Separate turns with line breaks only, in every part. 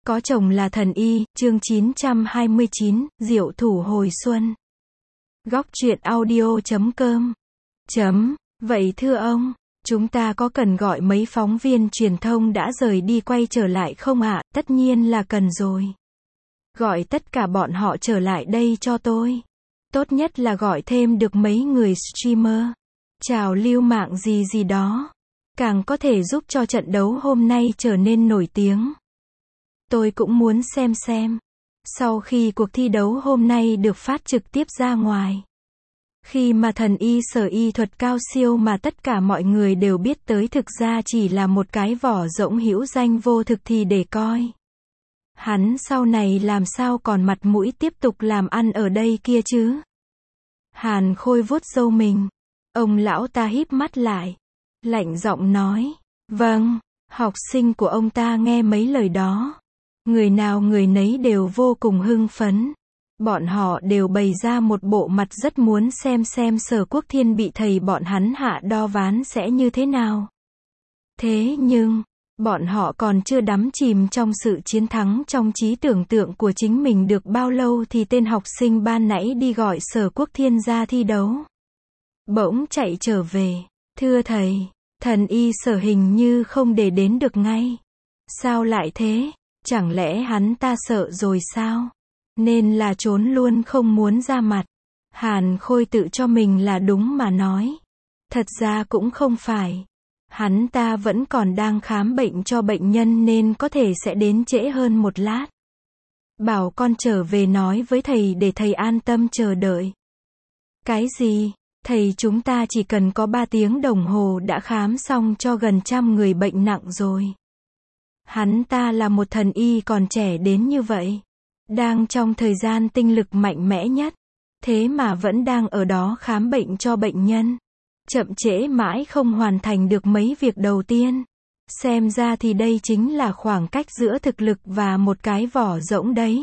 Có chồng là thần y, chương 929, Diệu thủ hồi xuân. Góc truyện audio.com. Vậy thưa ông, chúng ta có cần gọi mấy phóng viên truyền thông đã rời đi quay trở lại không ạ? Tất nhiên là cần rồi. Gọi tất cả bọn họ trở lại đây cho tôi. Tốt nhất là gọi thêm được mấy người streamer, trào lưu mạng gì đó. Càng có thể giúp cho trận đấu hôm nay trở nên nổi tiếng. Tôi cũng muốn xem. Sau khi cuộc thi đấu hôm nay được phát trực tiếp ra ngoài. Khi mà thần y sở y thuật cao siêu mà tất cả mọi người đều biết tới thực ra chỉ là một cái vỏ rỗng hữu danh vô thực thì để coi. Hắn sau này làm sao còn mặt mũi tiếp tục làm ăn ở đây kia chứ? Hàn Khôi vuốt râu mình. Ông lão ta híp mắt lại. Lạnh giọng nói. Vâng, học sinh của ông ta nghe mấy lời đó. Người nào người nấy đều vô cùng hưng phấn. Bọn họ đều bày ra một bộ mặt rất muốn xem Sở Quốc Thiên bị thầy bọn hắn hạ đo ván sẽ như thế nào. Thế nhưng, bọn họ còn chưa đắm chìm trong sự chiến thắng trong trí tưởng tượng của chính mình được bao lâu thì tên học sinh ban nãy đi gọi Sở Quốc Thiên ra thi đấu. Bỗng chạy trở về. Thưa thầy, thần y Sở hình như không để đến được ngay. Sao lại thế? Chẳng lẽ hắn ta sợ rồi sao? Nên là trốn luôn không muốn ra mặt. Hàn Khôi tự cho mình là đúng mà nói. Thật ra cũng không phải. Hắn ta vẫn còn đang khám bệnh cho bệnh nhân nên có thể sẽ đến trễ hơn một lát. Bảo con trở về nói với thầy để thầy an tâm chờ đợi. Cái gì? Thầy chúng ta chỉ cần có 3 tiếng đồng hồ đã khám xong cho gần 100 người bệnh nặng rồi. Hắn ta là một thần y còn trẻ đến như vậy. Đang trong thời gian tinh lực mạnh mẽ nhất. Thế mà vẫn đang ở đó khám bệnh cho bệnh nhân. Chậm trễ mãi không hoàn thành được mấy việc đầu tiên. Xem ra thì đây chính là khoảng cách giữa thực lực và một cái vỏ rỗng đấy.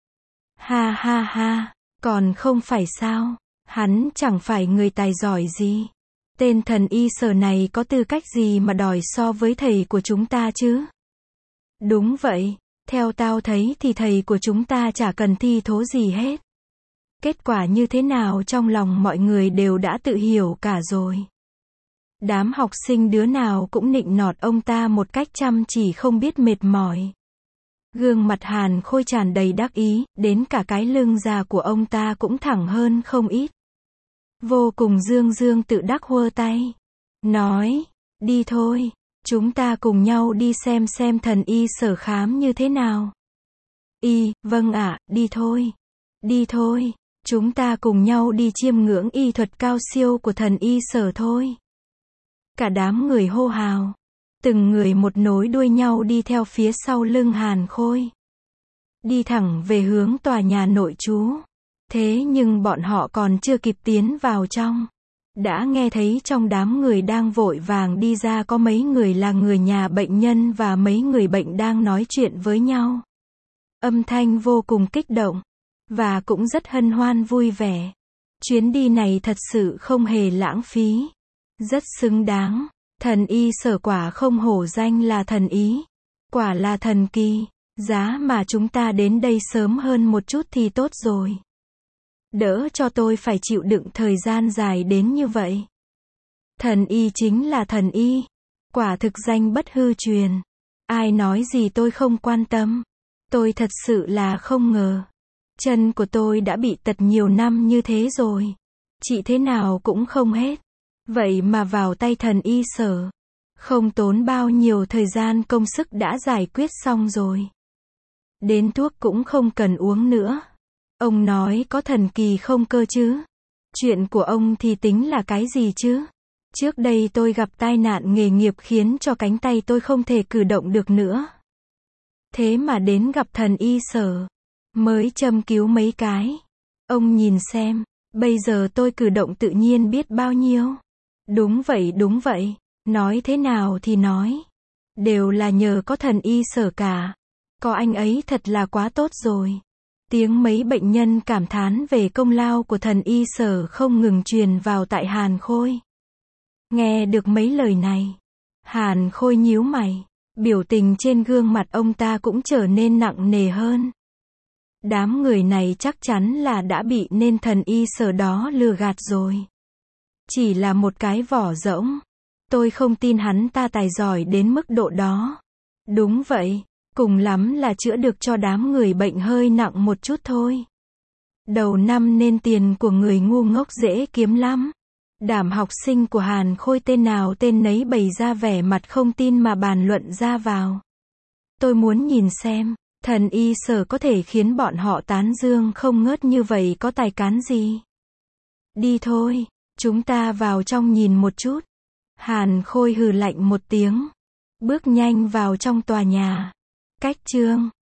Ha, còn không phải sao. Hắn chẳng phải người tài giỏi gì. Tên thần y Sở này có tư cách gì mà đòi so với thầy của chúng ta chứ? Đúng vậy, theo tao thấy thì thầy của chúng ta chả cần thi thố gì hết. Kết quả như thế nào trong lòng mọi người đều đã tự hiểu cả rồi. Đám học sinh đứa nào cũng nịnh nọt ông ta một cách chăm chỉ không biết mệt mỏi. Gương mặt Hàn Khôi tràn đầy đắc ý, đến cả cái lưng già của ông ta cũng thẳng hơn không ít. Vô cùng dương tự đắc huơ tay. Nói, đi thôi. Chúng ta cùng nhau đi xem thần y Sở khám như thế nào. Vâng ạ, đi thôi. Đi thôi. Chúng ta cùng nhau đi chiêm ngưỡng y thuật cao siêu của thần y Sở thôi. Cả đám người hô hào. Từng người một nối đuôi nhau đi theo phía sau lưng Hàn Khôi. Đi thẳng về hướng tòa nhà nội trú. Thế nhưng bọn họ còn chưa kịp tiến vào trong. Đã nghe thấy trong đám người đang vội vàng đi ra có mấy người là người nhà bệnh nhân và mấy người bệnh đang nói chuyện với nhau. Âm thanh vô cùng kích động. Và cũng rất hân hoan vui vẻ. Chuyến đi này thật sự không hề lãng phí. Rất xứng đáng. Thần y Sở quả không hổ danh là thần ý. Quả là thần kỳ. Giá mà chúng ta đến đây sớm hơn một chút thì tốt rồi. Đỡ cho tôi phải chịu đựng thời gian dài đến như vậy. Thần y chính là thần y. Quả thực danh bất hư truyền. Ai nói gì tôi không quan tâm. Tôi thật sự là không ngờ. Chân của tôi đã bị tật nhiều năm như thế rồi. Trị thế nào cũng không hết. Vậy mà vào tay thần y Sở. Không tốn bao nhiêu thời gian công sức đã giải quyết xong rồi. Đến thuốc cũng không cần uống nữa. Ông nói có thần kỳ không cơ chứ? Chuyện của ông thì tính là cái gì chứ? Trước đây tôi gặp tai nạn nghề nghiệp khiến cho cánh tay tôi không thể cử động được nữa. Thế mà đến gặp thần y Sở. Mới châm cứu mấy cái. Ông nhìn xem. Bây giờ tôi cử động tự nhiên biết bao nhiêu. Đúng vậy. Nói thế nào thì nói. Đều là nhờ có thần y Sở cả. Có anh ấy thật là quá tốt rồi. Tiếng mấy bệnh nhân cảm thán về công lao của thần y Sở không ngừng truyền vào tại Hàn Khôi. Nghe được mấy lời này. Hàn Khôi nhíu mày. Biểu tình trên gương mặt ông ta cũng trở nên nặng nề hơn. Đám người này chắc chắn là đã bị tên thần y sở đó lừa gạt rồi. Chỉ là một cái vỏ rỗng. Tôi không tin hắn ta tài giỏi đến mức độ đó. Đúng vậy, cùng lắm là chữa được cho đám người bệnh hơi nặng một chút thôi. Đầu năm nên tiền của người ngu ngốc dễ kiếm lắm. Đám học sinh của Hàn Khôi tên nào tên nấy bày ra vẻ mặt không tin mà bàn luận ra vào. Tôi muốn nhìn xem, thần y sở có thể khiến bọn họ tán dương không ngớt như vậy có tài cán gì. Đi thôi, chúng ta vào trong nhìn một chút. Hàn Khôi hừ lạnh một tiếng, bước nhanh vào trong tòa nhà. Cách chương